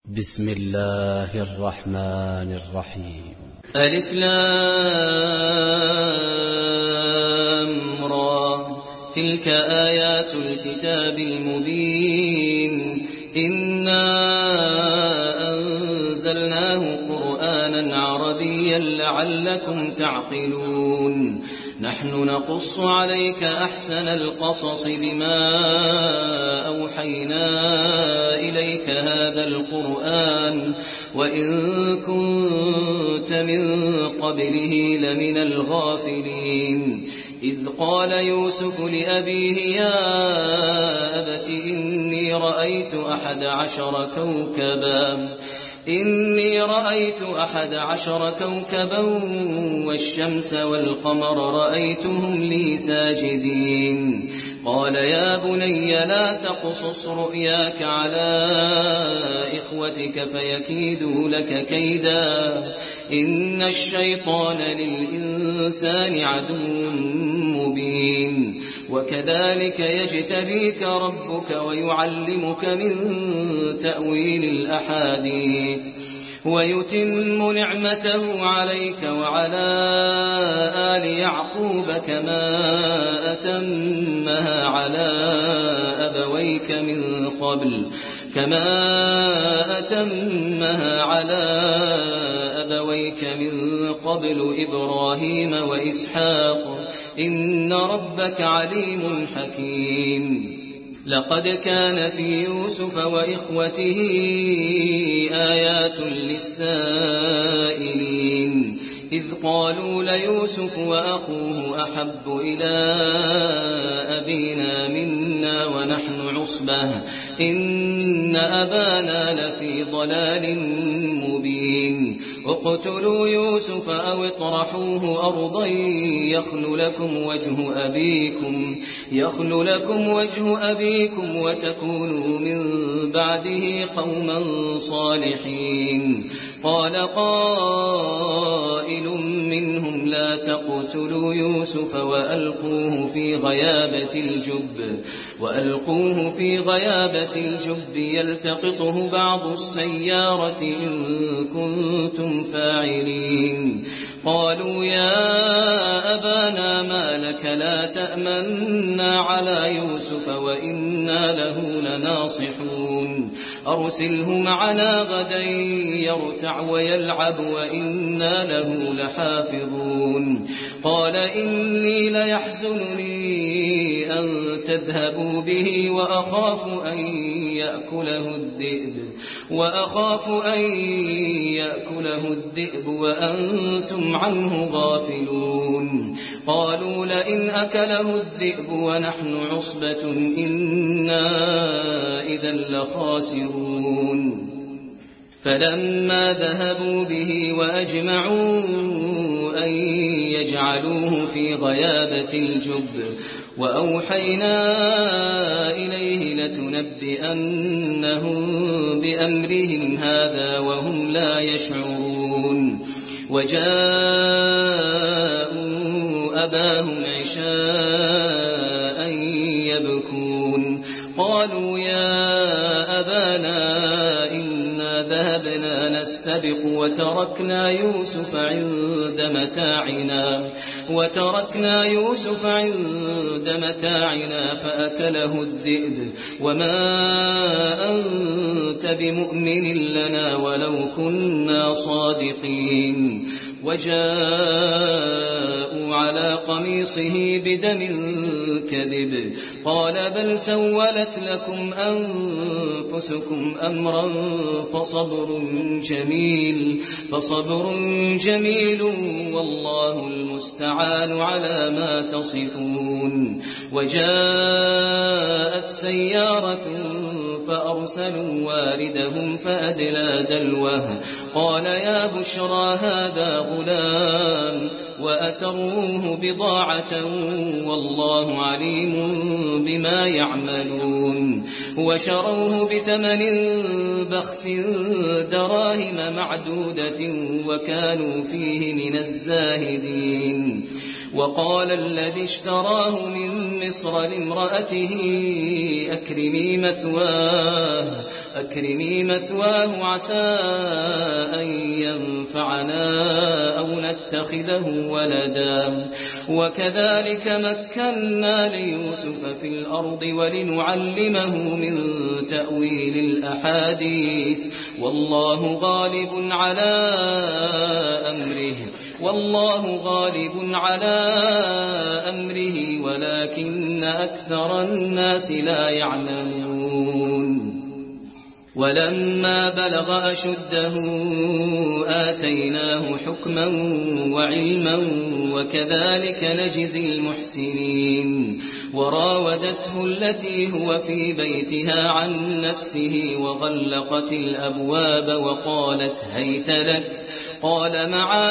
بسم الله الرحمن الرحيم. ألف لام را تلك آيات الكتاب المبين إنا أنزلناه قرآنا عربيا لعلكم تعقلون نحن نقص عليك أحسن القصص بما أوحينا إليك هذا القرآن وإن كنت من قبله لمن الغافلين إذ قال يوسف لأبيه يا أبت إني رأيت أحد عشر كوكبا والشمس والقمر رأيتهم لي ساجدين قال يا بني لا تقصص رؤياك على إخوتك فيكيدوا لك كيدا إن الشيطان للإنسان عدو مبين وكذلك يجتبيك ربك ويعلمك من تأويل الأحاديث ويتم نعمته عليك وعلى آل يعقوب كما أتمها على أبويك من قبل إبراهيم وإسحاق إن ربك عليم حكيم لقد كان في يوسف وإخوته آيات للسائلين إذ قالوا ليوسف وأخوه أحب إلى أبينا منا ونحن عصبة إن أبانا لفي ضلال مبين اقتلوا يوسف أو اطرحوه أرضا يخل لكم وجه أبيكم وتكونوا من بعده قوما صالحين قال قائل منهم لا تقتلوا يوسف وألقوه في غيابة الجب يلتقطه بعض السيارة إن كنتم فاعلين قالوا يا أبانا ما لك لا تأمنا على يوسف وإنا له لناصحون أرسله معنا غدا يرتع ويلعب وإنا له لحافظون قال إني ليحزنني أن تذهبوا به وأخاف أن يأكله الذئب وأنتم عنه غافلون قالوا لئن أكله الذئب ونحن عصبة إنا إذا لخاسرون فلما ذهبوا به وأجمعوا أن يجعلوه في غيابة الجب وأوحينا إليه لتنبئنهم بأمرهم هذا وهم لا يشعرون وجاءوا أباهم عشاء يبكون قالوا يا أبانا إنا ذهبنا نستبق وتركنا يوسف عند متاعنا فأكله الذئب وما أنت بمؤمن لنا ولو كنا صادقين وجاءوا على قميصه بدم كذب قال بل سولت لكم أنفسكم أمرا فصبر جميل والله المستعان على ما تصفون وجاءت سيارة فأرسلوا واردهم فأدلى دلوه قال يا بشرى هذا غلام وأسروه بضاعة والله عليم بما يعملون وشروه بثمن بخس دراهم معدودة وكانوا فيه من الزاهدين وقال الذي اشتراه من مصر لامرأته أكرمي مثواه عسى أن ينفعنا أو نتخذه ولدا وكذلك مكنا ليوسف في الأرض ولنعلمه من تأويل الأحاديث والله غالب على أمره ولكن أكثر الناس لا يعلمون ولما بلغ أشده آتيناه حكما وعلما وكذلك نجزي المحسنين وراودته التي هو في بيتها عن نفسه وغلقت الأبواب وقالت هيت لك قال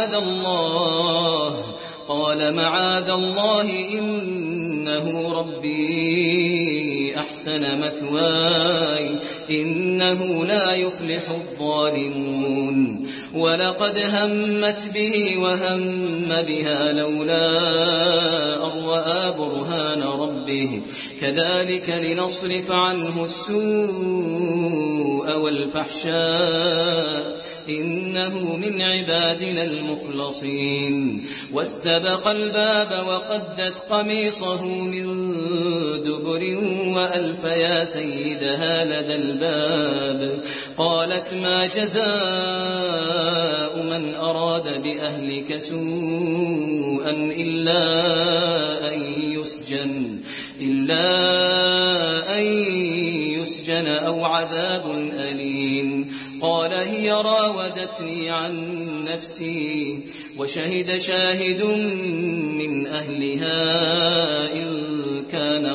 معاذ الله إنه ربي أحسن مثواي إنه لا يفلح الظالمون ولقد همت به وهم بها لولا أن رأى برهان ربه كذلك لنصرف عنه السوء والفحشاء إنه من عبادنا المخلصين واستبق الباب وقدت قميصه من دبر وألف يا سيدها لدى الباب قالت ما جزاء من أراد بأهلك سوءا إلا أن يسجن أو عذاب أليم قال هي راودتني عن نفسي وشهد شاهد من أهلها إن كان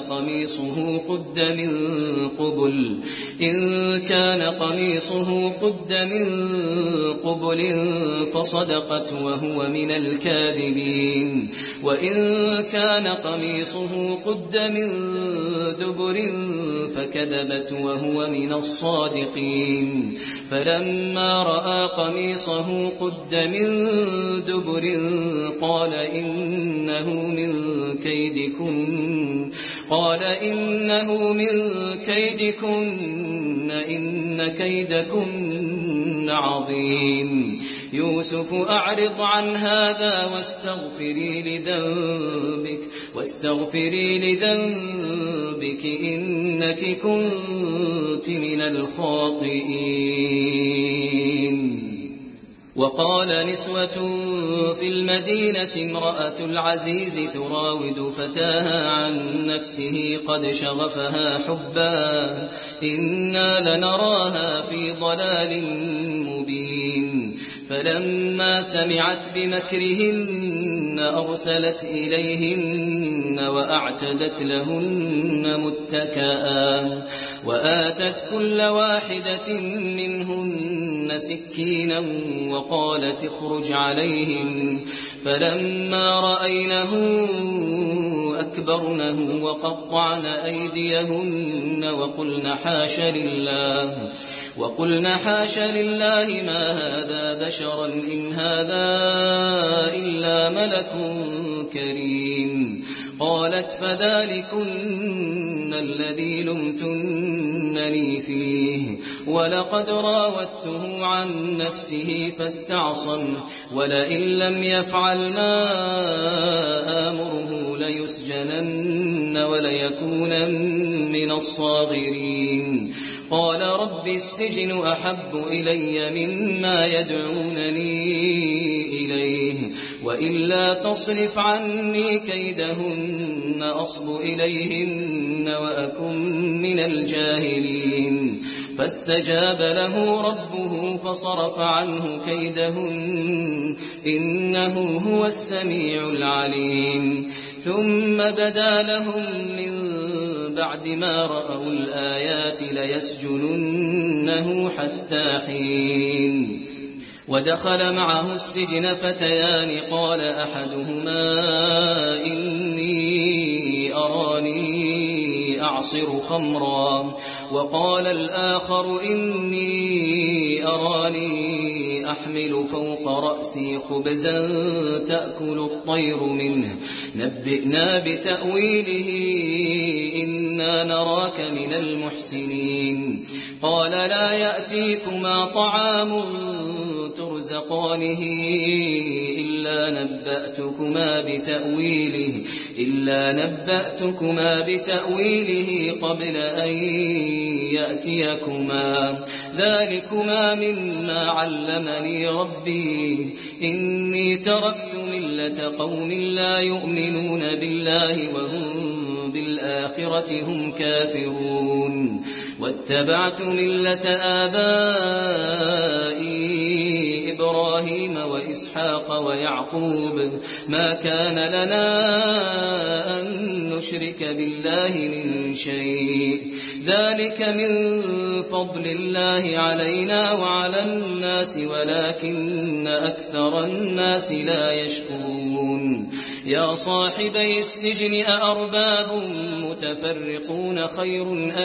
قميصه قد من قبل فصدقت وهو من الكاذبين وإن كان قميصه قد من دبر فكذبت وهو من الصادقين فلما رأى قميصه قد من دبر قال إنه من كيدكن إن كيدكن عظيم يوسف أعرض عن هذا واستغفري لذنبك إنك كنت من الخاطئين وقال نسوة في المدينة امرأة العزيز تراود فتاها عن نفسه قد شغفها حبا إنا لنراها في ضلال مبين فلما سمعت بمكرهن أرسلت إليهن وأعتدت لهن متكئا وآتت كل واحدة منهن سكينا وقالت اخرج عليهم فلما رأينه أكبرنه وقطعن أيديهن وقلن حاش لله ما هذا بشرا إن هذا إلا ملك كريم قالت فذلكن الذي لمتنني فيه ولقد راودته عن نفسه فاستعصم ولئن لم يفعل ما آمره ليسجنن وليكون من الصاغرين قال رب السجن أحب إلي مما يدعونني إليه وإلا تصرف عني كيدهن أصب إليهن وأكن من الجاهلين فاستجاب له ربه فصرف عنه كيدهن إنه هو السميع العليم ثم بدا لهم من بعد ما رأوا الآيات ليسجننه حتى حين ودخل معه السجن فتيان قال أحدهما إني أراني أعصر خمرا وقال الآخر إني أراني أحمل فوق رأسي خبزا تأكل الطير منه نبئنا بتأويله إنا نراك من المحسنين قال لا يأتيكما طعام ترزقانه إلا نبأتكما بتأويله قبل أن يأتيكما ذلكما مما علمني ربي إني تركت ملة قوم لا يؤمنون بالله وهم بالآخرة هم كافرون واتبعت ملة آبائي إبراهيم وإسحاق ويعقوب ما كان لنا أن نشرك بالله من شيء ذلك من فضل الله علينا وعلى الناس ولكن أكثر الناس لا يشكرون يا صاحبي السجن أأرباب متفرقون خير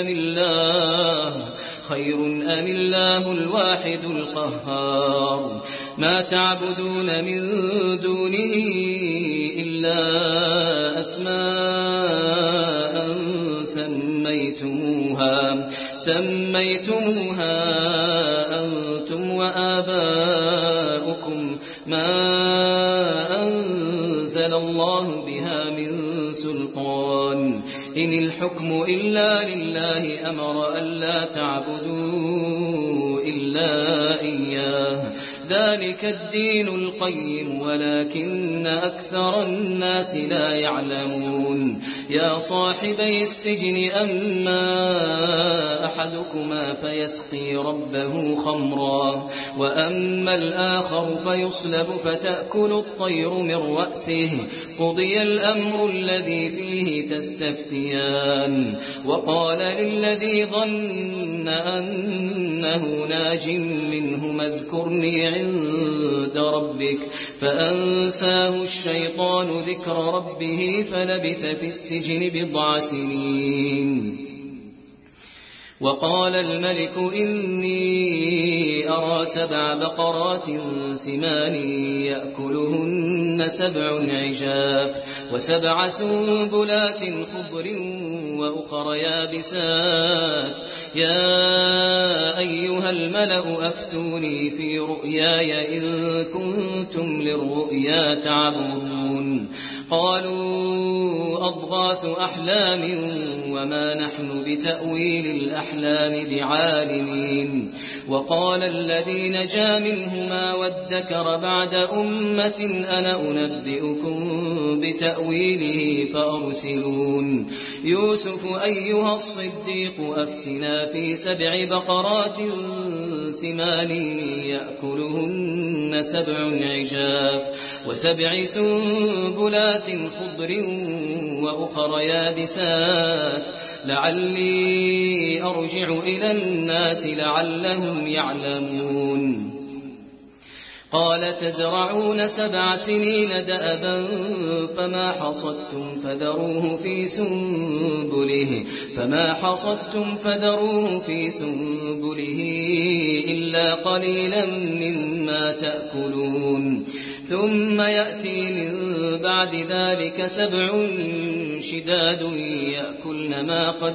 أم الله الواحد القهار ما تعبدون من دونه إلا أسماء سميتموها أنتم وآباؤكم ما أنزل الله بها من سلطان إن الحكم إلا لله أمر ألا تعبدوا إلا إياه ذلك الدين القيم ولكن أكثر الناس لا يعلمون يا صاحبي السجن أما أحدكما فيسقي ربه خمرا وأما الآخر فيصلب فتأكل الطير من رأسه قضي الأمر الذي فيه تستفتيان وقال للذي ظن أنه ناج منهما اذكرني عند ربك فأنساه الشيطان ذكر ربه فلبث في السجن بضع سنين وقال الملك إني أرى 7 بقرات سمان يأكلهن 7 عجاف و7 سنبلات خضر وأخر يابسات يا أيها الملأ أفتوني في رؤياي إن كنتم للرؤيا تعبرون قالوا أضغاث أحلام وما نحن بتأويل الأحلام بعالمين وقال الذي نجا منهما وادكر بعد أمة أنا أنبئكم بتأويله فأرسلون يوسف أيها الصديق أفتنا في 7 بقرات سمان يأكلهن 7 عجاف و7 سنبلات خضر وأخر يابسات لعلي أرجع إلى الناس لعلهم يعلمون قال تزرعون 7 سنين دأبا فما حصدتم فذروه في سنبله إلا قليلا مما تأكلون ثم يأتي من بعد ذلك 7 شداد يأكلن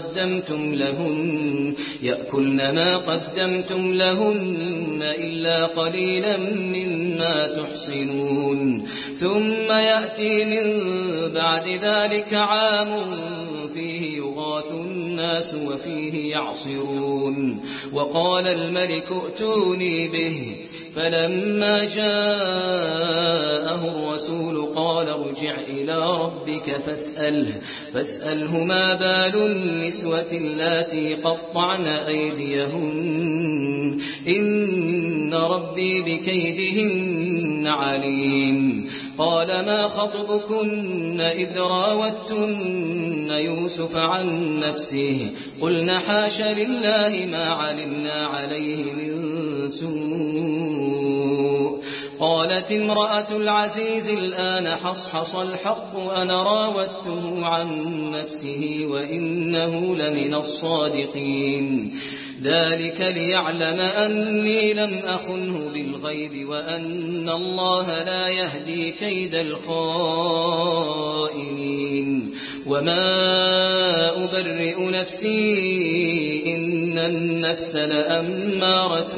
ما قدمتم لهن إلا قليلا مما تحصنون ثم يأتي من بعد ذلك عام فيه يغاث الناس وفيه يعصرون وقال الملك ائتوني به فلما جاءه الرسول قال ارجع إلى ربك فاسأله ما بال النسوة اللاتي قطعن أيديهن إن ربي بكيدهن عليم قال ما خطبكن إذ راوتن يوسف عن نفسه قلنا حاش لله ما علمنا عليه من سوء قالت وقالت امرأة العزيز الآن حصحص الحق أنا راودته عن نفسه وإنه لمن الصادقين ذلك ليعلم أني لم أخنه بالغيب وأن الله لا يهدي كيد الخائنين وما أبرئ نفسي إن النفس لأمارة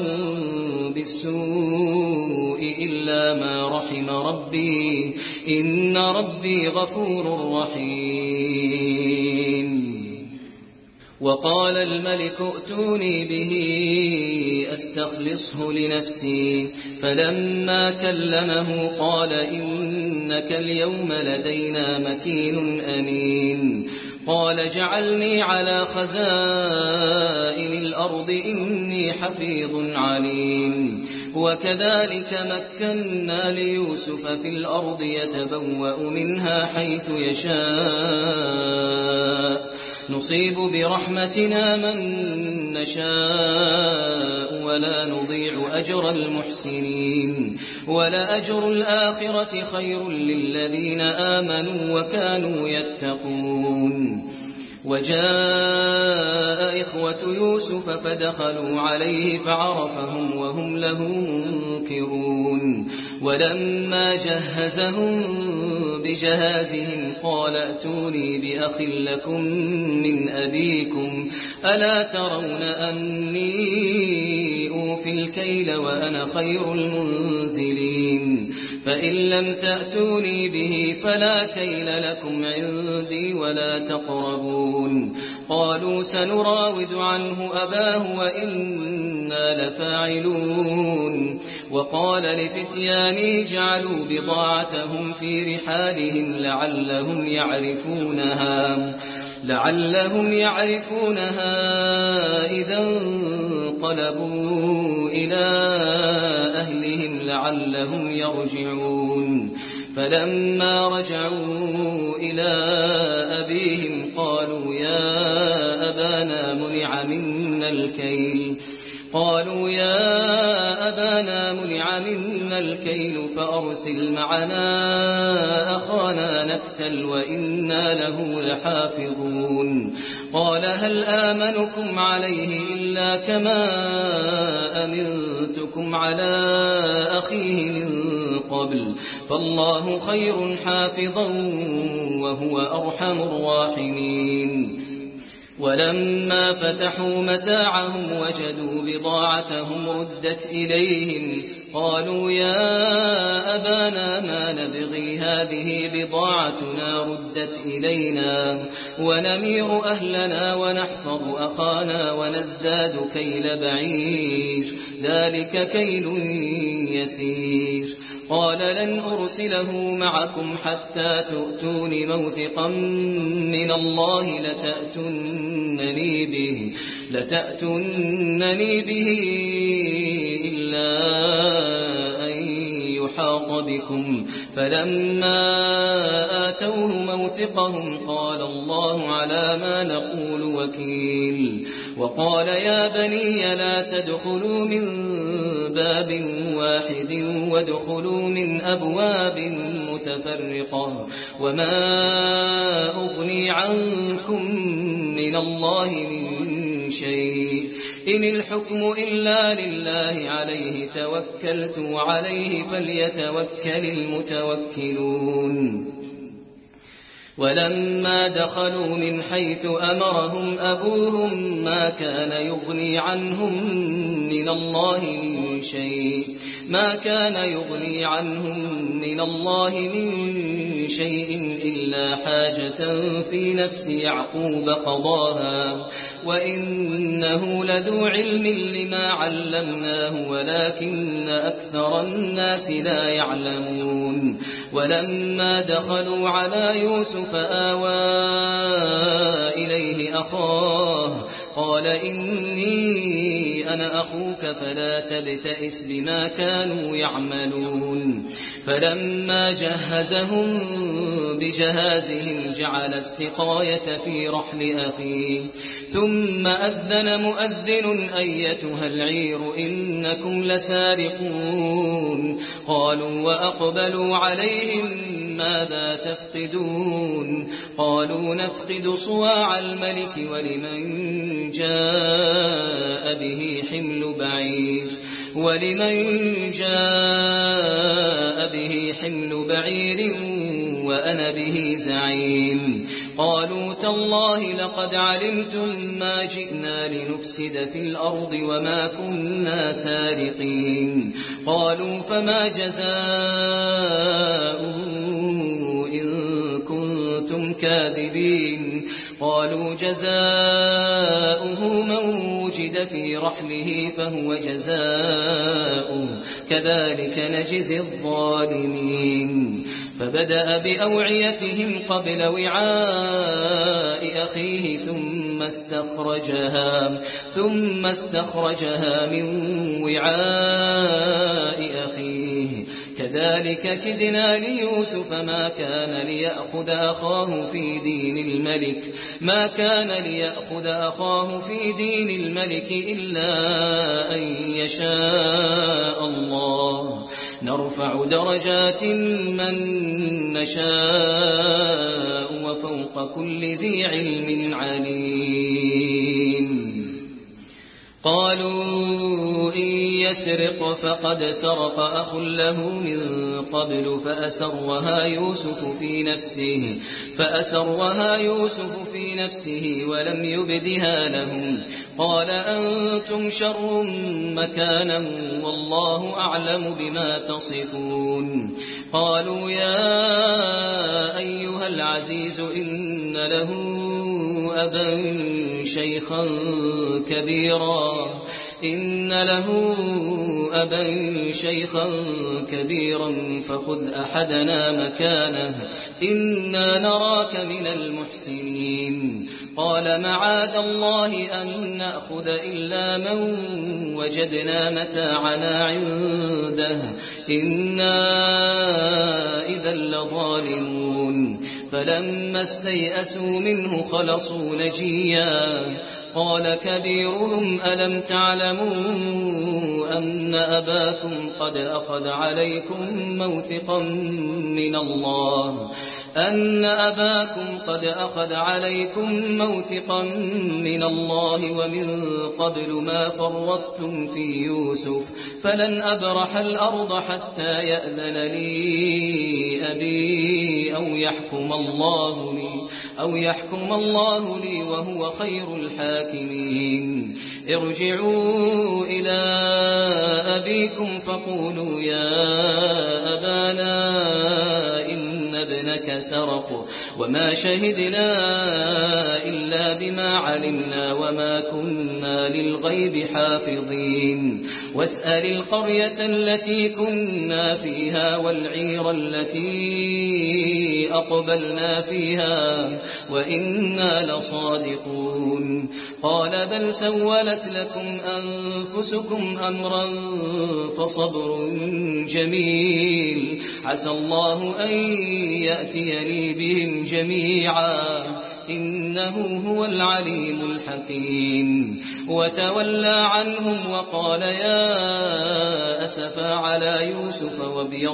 بالسوء إلا ما رحم ربي إن ربي غفور رحيم وقال الملك ائتوني به أستخلصه لنفسي فلما كلمه قال إنك اليوم لدينا مكين أمين قال جعلني على خزائن الأرض إني حفيظ عليم وكذلك مكنا ليوسف في الأرض يتبوأ منها حيث يشاء نصيب برحمتنا من نشاء ولا نضيع أجر المحسنين ولأجر الآخرة خير للذين آمنوا وكانوا يتقون وجاء إخوة يوسف فدخلوا عليه فعرفهم وهم له منكرون ولما جهزهم بجهازهم قال ائتوني بأخ لكم من أبيكم ألا ترون أني أوفي الكيل وأنا خير المنزلين فإن لم تأتوني به فلا كيل لكم عندي ولا تقربون قالوا سنراود عنه أباه وإنا لفاعلون وقال لفتيانه جعلوا بضاعتهم في رحالهم لعلهم يعرفونها إذا انقلبوا إلى أهلهم لعلهم يرجعون فلما رجعوا إلى أبيهم قالوا يا أبانا منع منا الكيل فأرسل معنا أخانا نكتل وإنا له لحافظون قال هل آمنكم عليه إلا كما أمنتكم على أخيه من قبل فالله خير حافظا وهو أرحم الراحمين ولما فتحوا متاعهم وجدوا بضاعتهم ردت إليهم قالوا يا أبانا ما نبغي هذه بضاعتنا ردت إلينا ونمير أهلنا ونحفظ أخانا ونزداد كيل بعير ذلك كيل يسير قال لن أرسله معكم حتى تؤتون موثقا من الله لتأتونني به إلا أن يحاط بكم فلما آتوه موثقهم قال الله على ما نقول وكيل وقال يا بني لا تدخلوا من باب واحد وادخلوا من أبواب متفرقة وما أغني عنكم من الله من شيء إن الحكم إلا لله عليه توكلت وعليه فليتوكل المتوكلون ولما دخلوا من حيث أمرهم أبوهم ما كان يغني عنهم من الله من شيء إلا حاجة في نفس يعقوب قضاها وإنه لذو علم لما علمناه ولكن أكثر الناس لا يعلمون ولما دخلوا على يوسف آوى إليه أخاه قال إني أنا أخوك فلا تبتئس بما كانوا يعملون فلما جهزهم بجهازهم جعل السقاية في رحل أخيه ثم أذن مؤذن أيتها العير إنكم لسارقون قالوا وأقبلوا عليهم ماذا تفقدون قالوا نفقد صواع الملك ولمن جاء به حمل بعير وأنا به زعيم قالوا تالله لقد علمتم ما جئنا لنفسد في الأرض وما كنا سارقين قالوا فما جزاؤه إن كنتم كاذبين قالوا جزاؤه من وجد في رحله فهو جزاؤه كذلك نجزي الظالمين فبدأ بأوعيتهم قبل وعاء أخيه ثم استخرجها من وعاء أخيه كذلك كدنا ليوسف ما كان ليأخذ أخاه في دين الملك إلا أن يشاء الله نرفع درجات من نشاء وفوق كل ذي علم عليم قالوا إن يسرق فقد سرق أخ له من قبل فأسرها يوسف في نفسه ولم يبدها لهم قال أنتم شر مكانا والله أعلم بما تصفون قالوا يا أيها العزيز إن له أبا شيخا كبيرا فخذ أحدنا مكانه إنا نراك من المحسنين قال معاذ الله أن نأخذ إلا من وجدنا متاعنا عنده إنا إذا لظالمون فلما استيئسوا منه خلصوا نجيا قال كبيرهم ألم تعلموا أن أباكم قد أخذ عليكم موثقا من الله ومن قبل ما فرطتم في يوسف فلن أبرح الأرض حتى يأذن لي أبي أو يحكم الله لي وهو خير الحاكمين ارجعوا إلى أبيكم فقولوا يا أبانا إن ابنك سرق وما شهدنا إلا بما علمنا وما كنا للغيب حافظين واسأل القرية التي كنا فيها والعير التي أقبلنا فيها وإنا لصادقون قال بل سولت لكم أنفسكم أمرا فصبر جميل عسى الله أن يأتيني بهم جميعا إنه هو العليم الحكيم وتولى عنهم وقال يا أسفا على يوسف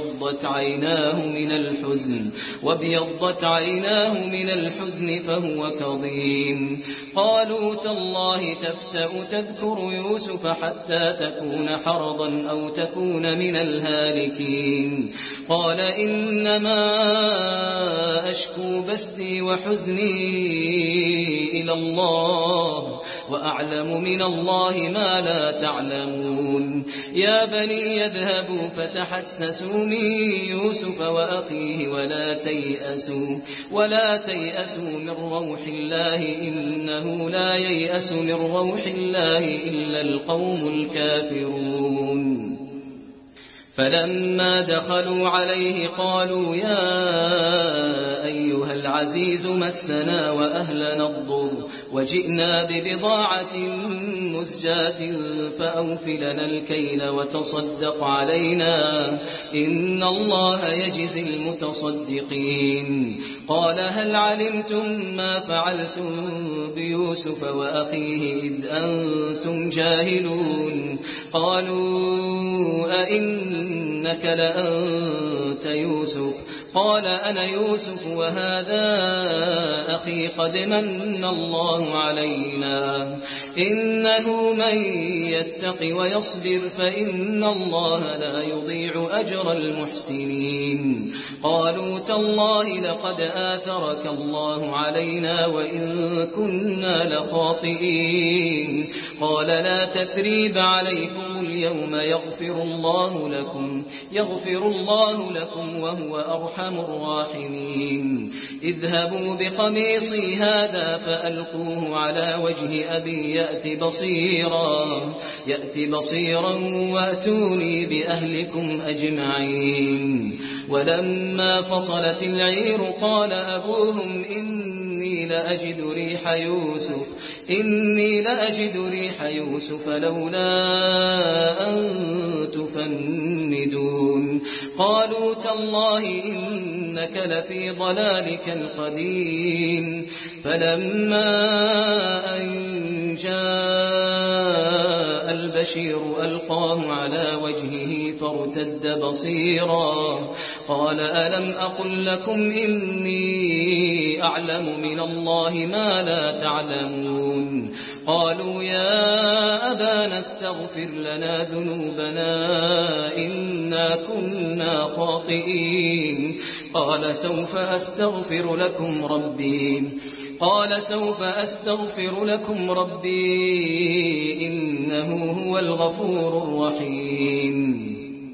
وابيضت عيناه من الحزن فهو كظيم قالوا تالله تفتأ تذكر يوسف حتى تكون حرضا أو تكون من الهالكين قال إنما أشكو بثي وحزني إلى الله وأعلم من الله ما لا تعلمون يا بني يذهبوا فتحسسوا من يوسف وأخيه ولا تيأسوا من روح الله إنه لا ييأس من روح الله إلا القوم الكافرون فلما دخلوا عليه قالوا يا أيها العزيز مسنا وأهلنا الضر وجئنا ببضاعة مزجاة فأوف لنا الكيل وتصدق علينا إن الله يجزي المتصدقين. قال هل علمتم ما فعلتم بيوسف وأخيه إذ أنتم جاهلون؟ قالوا أئنك لأنت يوسف؟ قال أنا يوسف وهذا أخي قد من الله علينا إنه من يتق ويصبر فإن الله لا يضيع أجر المحسنين. قالوا تالله لقد آثرك الله علينا وإن كنا لخاطئين. قال لا تثريب عليكم اليوم يغفر الله لكم وهو أرحم الراحمين. اذهبوا بقميصي هذا فألقوه على وجه أبي يأت بصيرا وأتوني بأهلكم أجمعين. ولما فصلت العير قال أبوهم إني لأجد ريح يوسف لولا أن تفندون. قالوا تالله إنك لفي ضلالك القديم. فلما أن جاء البشير ألقاه على وجهه فارتد بصيرا قال ألم أقل لكم إني أعلم من الله ما لا تعلمون؟ قالوا يا أبانا استغفر لنا ذنوبنا إنا كنا خاطئين. قال سوف أستغفر لكم ربي إنه هو الغفور الرحيم.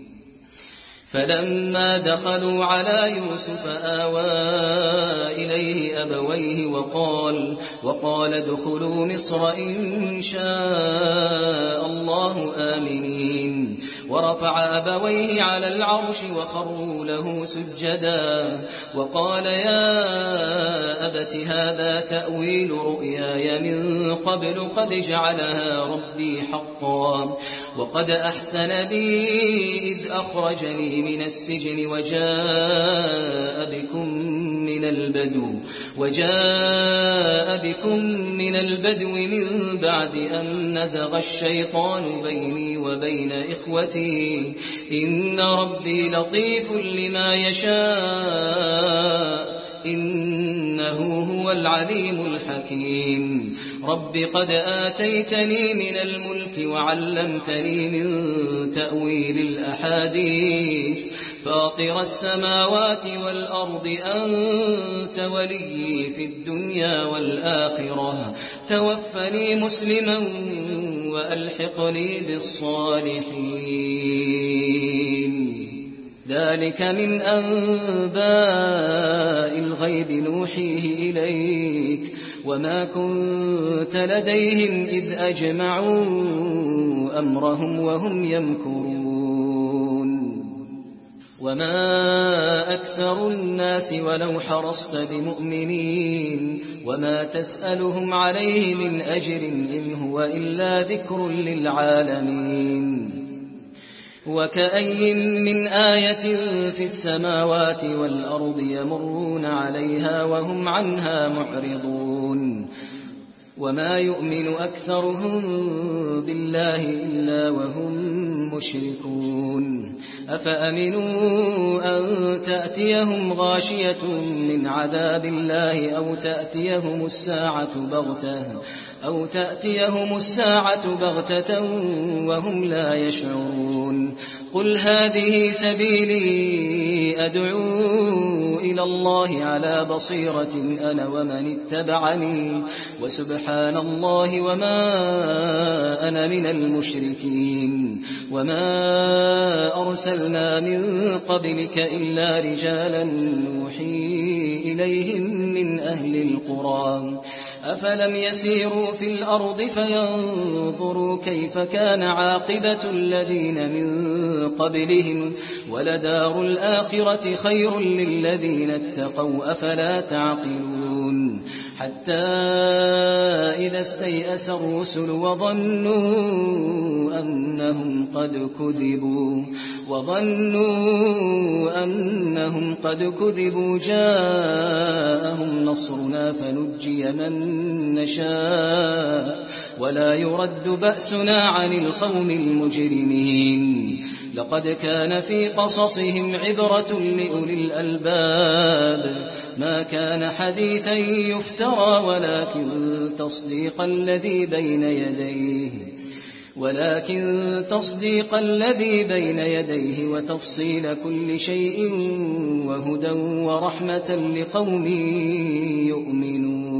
فلما دخلوا على يوسف آوى إليه أبويه وقال ادخلوا مصر إن شاء الله آمنين. ورفع أبويه على العرش وخروا له سجدا وقال يا أبت هذا تأويل رؤياي من قبل قد جعلها ربي حقا وقد أحسن بي إذ أخرجني من السجن وجاء بكم من البدو من بعد أن نزغ الشيطان بيني وبين إخوتي إن ربي لطيف لما يشاء إنه هو العليم الحكيم. رب قد آتيتني من الملك وعلمتني من تأويل الأحاديث فاطر السماوات والأرض أنت ولي في الدنيا والآخرة توفني مسلما وألحقني بالصالحين. ذلك من أنباء الغيب نوحيه إليك وما كنت لديهم إذ أجمعوا أمرهم وهم يمكرون. وما أكثر الناس ولو حرصت بمؤمنين وما تسألهم عليه من أجر إن هو إلا ذكر للعالمين. وكأي من آية في السماوات والأرض يمرون عليها وهم عنها معرضون. وما يؤمن أكثرهم بالله إلا وهم مشركون. أفأمنوا أن تأتيهم غاشية من عذاب الله أو تأتيهم الساعة بغتة وهم لا يشعرون. قل هذه سبيلي أدعو إلى الله على بصيرة أنا ومن اتبعني وسبحان الله وما أنا من المشركين. وما أرسلنا من قبلك إلا رجالا نوحي إليهم من أهل القرى أفلم يسيروا في الأرض فينظروا كيف كان عاقبة الذين من قبلهم ولدار الآخرة خير للذين اتقوا أفلا تعقلون حتى إذا استيأس الرسل وظنوا أنهم قد كذبوا جاءهم نصرنا فنجي من نشاء ولا يرد بأسنا عن القوم المجرمين لقد كان في قصصهم عبرة لأولي الألباب ما كان حديثا يفترى ولكن تصديق الذي بين يديه وتفصيل كل شيء وهدى ورحمة لقوم يؤمنون